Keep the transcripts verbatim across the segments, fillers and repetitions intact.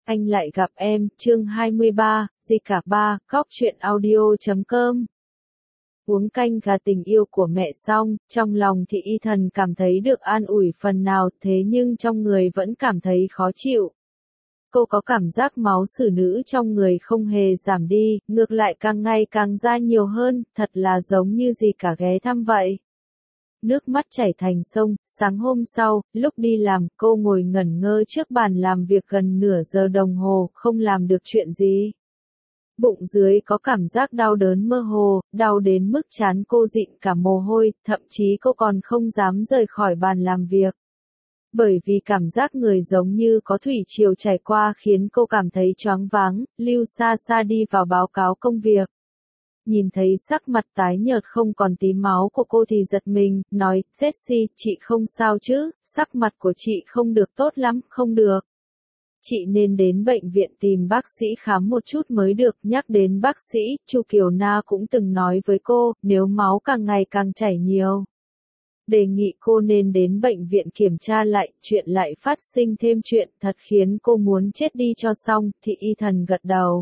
Anh lại gặp em, chương hai mươi ba, gì cả ba, góc truyện audio chấm com. Uống canh gà tình yêu của mẹ xong, trong lòng thì y thần cảm thấy được an ủi phần nào, thế nhưng trong người vẫn cảm thấy khó chịu. Cô có cảm giác máu xử nữ trong người không hề giảm đi, ngược lại càng ngày càng ra nhiều hơn, thật là giống như gì cả ghé thăm vậy. Nước mắt chảy thành sông, sáng hôm sau, lúc đi làm, cô ngồi ngẩn ngơ trước bàn làm việc gần nửa giờ đồng hồ, không làm được chuyện gì. Bụng dưới có cảm giác đau đớn mơ hồ, đau đến mức trán cô dịn cả mồ hôi, thậm chí cô còn không dám rời khỏi bàn làm việc. Bởi vì cảm giác người giống như có thủy triều chảy qua khiến cô cảm thấy choáng váng, lưu xa xa đi vào báo cáo công việc. Nhìn thấy sắc mặt tái nhợt không còn tí máu của cô thì giật mình, nói, Jessie, chị không sao chứ, sắc mặt của chị không được tốt lắm, không được. Chị nên đến bệnh viện tìm bác sĩ khám một chút mới được. Nhắc đến bác sĩ, Chu Kiều Na cũng từng nói với cô, nếu máu càng ngày càng chảy nhiều, đề nghị cô nên đến bệnh viện kiểm tra lại, chuyện lại phát sinh thêm chuyện thật khiến cô muốn chết đi cho xong, thì y thần gật đầu.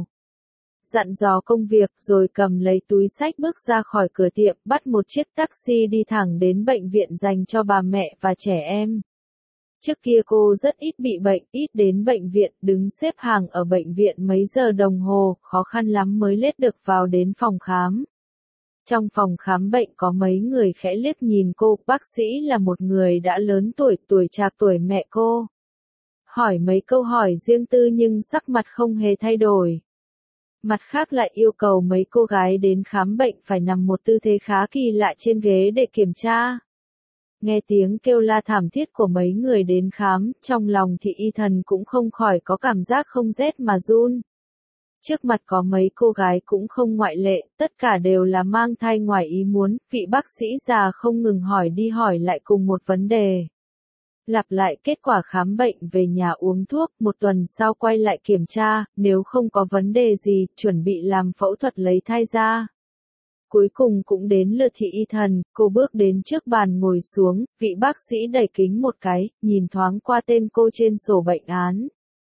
Dặn dò công việc rồi cầm lấy túi xách bước ra khỏi cửa tiệm, bắt một chiếc taxi đi thẳng đến bệnh viện dành cho bà mẹ và trẻ em. Trước kia cô rất ít bị bệnh, ít đến bệnh viện, đứng xếp hàng ở bệnh viện mấy giờ đồng hồ, khó khăn lắm mới lết được vào đến phòng khám. Trong phòng khám bệnh có mấy người khẽ liếc nhìn cô, bác sĩ là một người đã lớn tuổi, tuổi trạc tuổi mẹ cô. Hỏi mấy câu hỏi riêng tư nhưng sắc mặt không hề thay đổi. Mặt khác lại yêu cầu mấy cô gái đến khám bệnh phải nằm một tư thế khá kỳ lạ trên ghế để kiểm tra. Nghe tiếng kêu la thảm thiết của mấy người đến khám, trong lòng thì y thần cũng không khỏi có cảm giác không rét mà run. Trước mặt có mấy cô gái cũng không ngoại lệ, tất cả đều là mang thai ngoài ý muốn, vị bác sĩ già không ngừng hỏi đi hỏi lại cùng một vấn đề. Lặp lại kết quả khám bệnh về nhà uống thuốc, một tuần sau quay lại kiểm tra, nếu không có vấn đề gì, chuẩn bị làm phẫu thuật lấy thai ra. Cuối cùng cũng đến lượt thị y thần, cô bước đến trước bàn ngồi xuống, vị bác sĩ đẩy kính một cái, nhìn thoáng qua tên cô trên sổ bệnh án.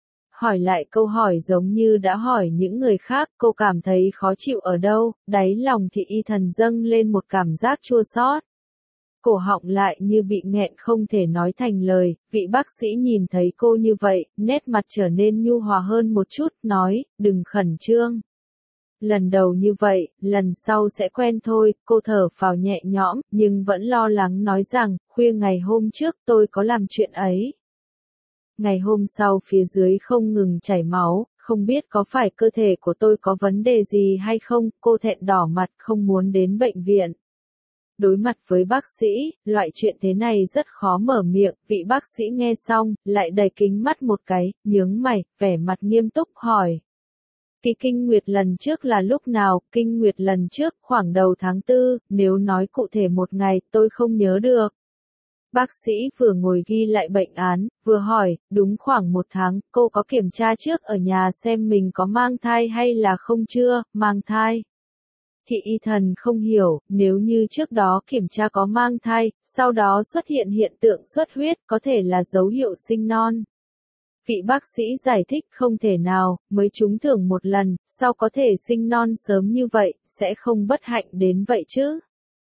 Hỏi lại câu hỏi giống như đã hỏi những người khác, cô cảm thấy khó chịu ở đâu, đáy lòng thị y thần dâng lên một cảm giác chua xót. Cổ họng lại như bị nghẹn không thể nói thành lời, vị bác sĩ nhìn thấy cô như vậy, nét mặt trở nên nhu hòa hơn một chút, nói, đừng khẩn trương. Lần đầu như vậy, lần sau sẽ quen thôi, cô thở phào nhẹ nhõm, nhưng vẫn lo lắng nói rằng, khuya ngày hôm trước tôi có làm chuyện ấy. Ngày hôm sau phía dưới không ngừng chảy máu, không biết có phải cơ thể của tôi có vấn đề gì hay không, cô thẹn đỏ mặt không muốn đến bệnh viện. Đối mặt với bác sĩ, loại chuyện thế này rất khó mở miệng, vị bác sĩ nghe xong, lại đẩy kính mắt một cái, nhướng mày, vẻ mặt nghiêm túc hỏi. Kỳ kinh nguyệt lần trước là lúc nào? Kinh nguyệt lần trước, khoảng đầu tháng tư, nếu nói cụ thể một ngày, tôi không nhớ được. Bác sĩ vừa ngồi ghi lại bệnh án, vừa hỏi, đúng khoảng một tháng, cô có kiểm tra trước ở nhà xem mình có mang thai hay là không chưa, mang thai. Thị y thần không hiểu, nếu như trước đó kiểm tra có mang thai, sau đó xuất hiện hiện tượng xuất huyết, có thể là dấu hiệu sinh non. Vị bác sĩ giải thích không thể nào, mới trúng thưởng một lần, sao có thể sinh non sớm như vậy, sẽ không bất hạnh đến vậy chứ.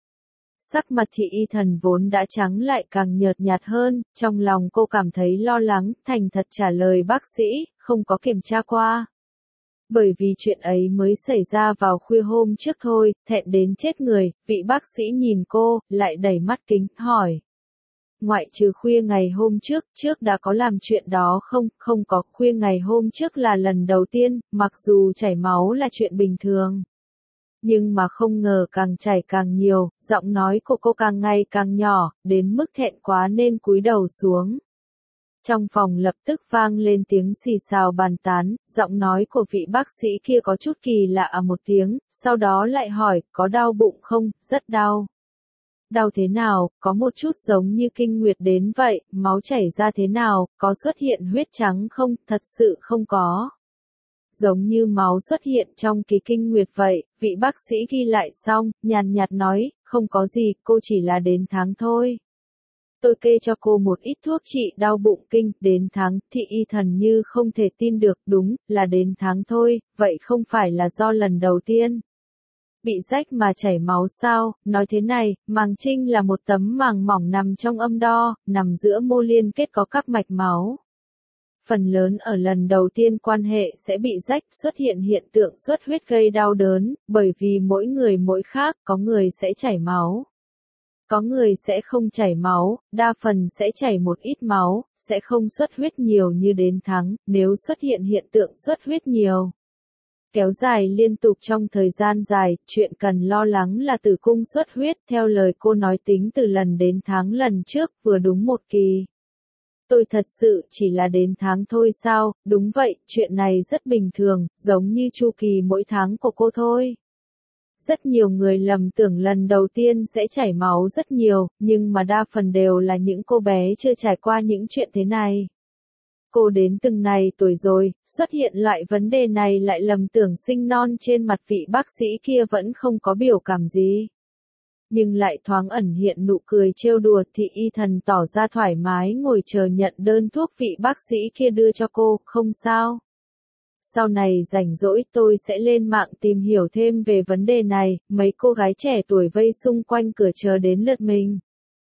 Sắc mặt thị y thần vốn đã trắng lại càng nhợt nhạt hơn, trong lòng cô cảm thấy lo lắng, thành thật trả lời bác sĩ, không có kiểm tra qua. Bởi vì chuyện ấy mới xảy ra vào khuya hôm trước thôi, thẹn đến chết người, vị bác sĩ nhìn cô, lại đẩy mắt kính, hỏi. Ngoại trừ khuya ngày hôm trước, trước đã có làm chuyện đó không? Không có, khuya ngày hôm trước là lần đầu tiên, mặc dù chảy máu là chuyện bình thường. Nhưng mà không ngờ càng chảy càng nhiều, giọng nói của cô càng ngày càng nhỏ, đến mức thẹn quá nên cúi đầu xuống. Trong phòng lập tức vang lên tiếng xì xào bàn tán, giọng nói của vị bác sĩ kia có chút kỳ lạ à một tiếng, sau đó lại hỏi, có đau bụng không? Rất đau. Đau thế nào, có một chút giống như kinh nguyệt đến vậy, máu chảy ra thế nào, có xuất hiện huyết trắng không? Thật sự không có. Giống như máu xuất hiện trong kỳ kinh nguyệt vậy, vị bác sĩ ghi lại xong, nhàn nhạt nói, không có gì, cô chỉ là đến tháng thôi. Tôi kê cho cô một ít thuốc trị đau bụng kinh, đến tháng, thị y thần như không thể tin được, đúng, là đến tháng thôi, vậy không phải là do lần đầu tiên bị rách mà chảy máu sao? Nói thế này, màng trinh là một tấm màng mỏng nằm trong âm đo, nằm giữa mô liên kết có các mạch máu. Phần lớn ở lần đầu tiên quan hệ sẽ bị rách, xuất hiện hiện tượng xuất huyết gây đau đớn, bởi vì mỗi người mỗi khác, có người sẽ chảy máu. Có người sẽ không chảy máu, đa phần sẽ chảy một ít máu, sẽ không xuất huyết nhiều như đến tháng, nếu xuất hiện hiện tượng xuất huyết nhiều. Kéo dài liên tục trong thời gian dài, chuyện cần lo lắng là tử cung xuất huyết, theo lời cô nói tính từ lần đến tháng lần trước, vừa đúng một kỳ. Tôi thật sự chỉ là đến tháng thôi sao? Đúng vậy, chuyện này rất bình thường, giống như chu kỳ mỗi tháng của cô thôi. Rất nhiều người lầm tưởng lần đầu tiên sẽ chảy máu rất nhiều, nhưng mà đa phần đều là những cô bé chưa trải qua những chuyện thế này. Cô đến từng này tuổi rồi, xuất hiện loại vấn đề này lại lầm tưởng sinh non, trên mặt vị bác sĩ kia vẫn không có biểu cảm gì. Nhưng lại thoáng ẩn hiện nụ cười trêu đùa, thị y thần tỏ ra thoải mái ngồi chờ nhận đơn thuốc vị bác sĩ kia đưa cho cô, không sao. Sau này rảnh rỗi tôi sẽ lên mạng tìm hiểu thêm về vấn đề này, mấy cô gái trẻ tuổi vây xung quanh cửa chờ đến lượt mình.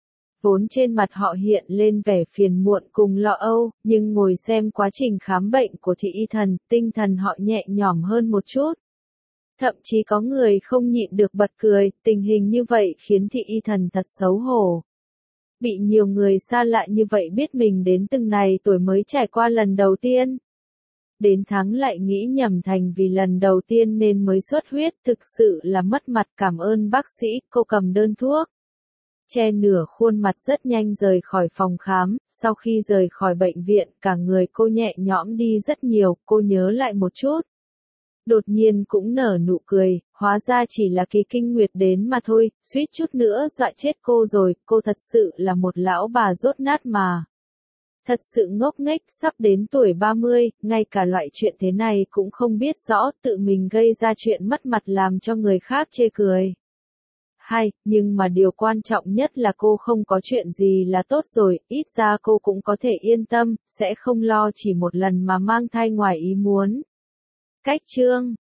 Vốn trên mặt họ hiện lên vẻ phiền muộn cùng lo âu, nhưng ngồi xem quá trình khám bệnh của thị y thần, tinh thần họ nhẹ nhõm hơn một chút. Thậm chí có người không nhịn được bật cười, tình hình như vậy khiến thị y thần thật xấu hổ. Bị nhiều người xa lạ như vậy biết mình đến từng này tuổi mới trải qua lần đầu tiên. Đến tháng lại nghĩ nhầm thành vì lần đầu tiên nên mới xuất huyết, thực sự là mất mặt. Cảm ơn bác sĩ, cô cầm đơn thuốc. Che nửa khuôn mặt rất nhanh rời khỏi phòng khám, sau khi rời khỏi bệnh viện, cả người cô nhẹ nhõm đi rất nhiều, cô nhớ lại một chút. Đột nhiên cũng nở nụ cười, hóa ra chỉ là kỳ kinh nguyệt đến mà thôi, suýt chút nữa dọa chết cô rồi, cô thật sự là một lão bà dốt nát mà. Thật sự ngốc nghếch, sắp đến tuổi ba mươi, ngay cả loại chuyện thế này cũng không biết rõ, tự mình gây ra chuyện mất mặt làm cho người khác chê cười. Hay, nhưng mà điều quan trọng nhất là cô không có chuyện gì là tốt rồi, ít ra cô cũng có thể yên tâm, sẽ không lo chỉ một lần mà mang thai ngoài ý muốn. Cách chương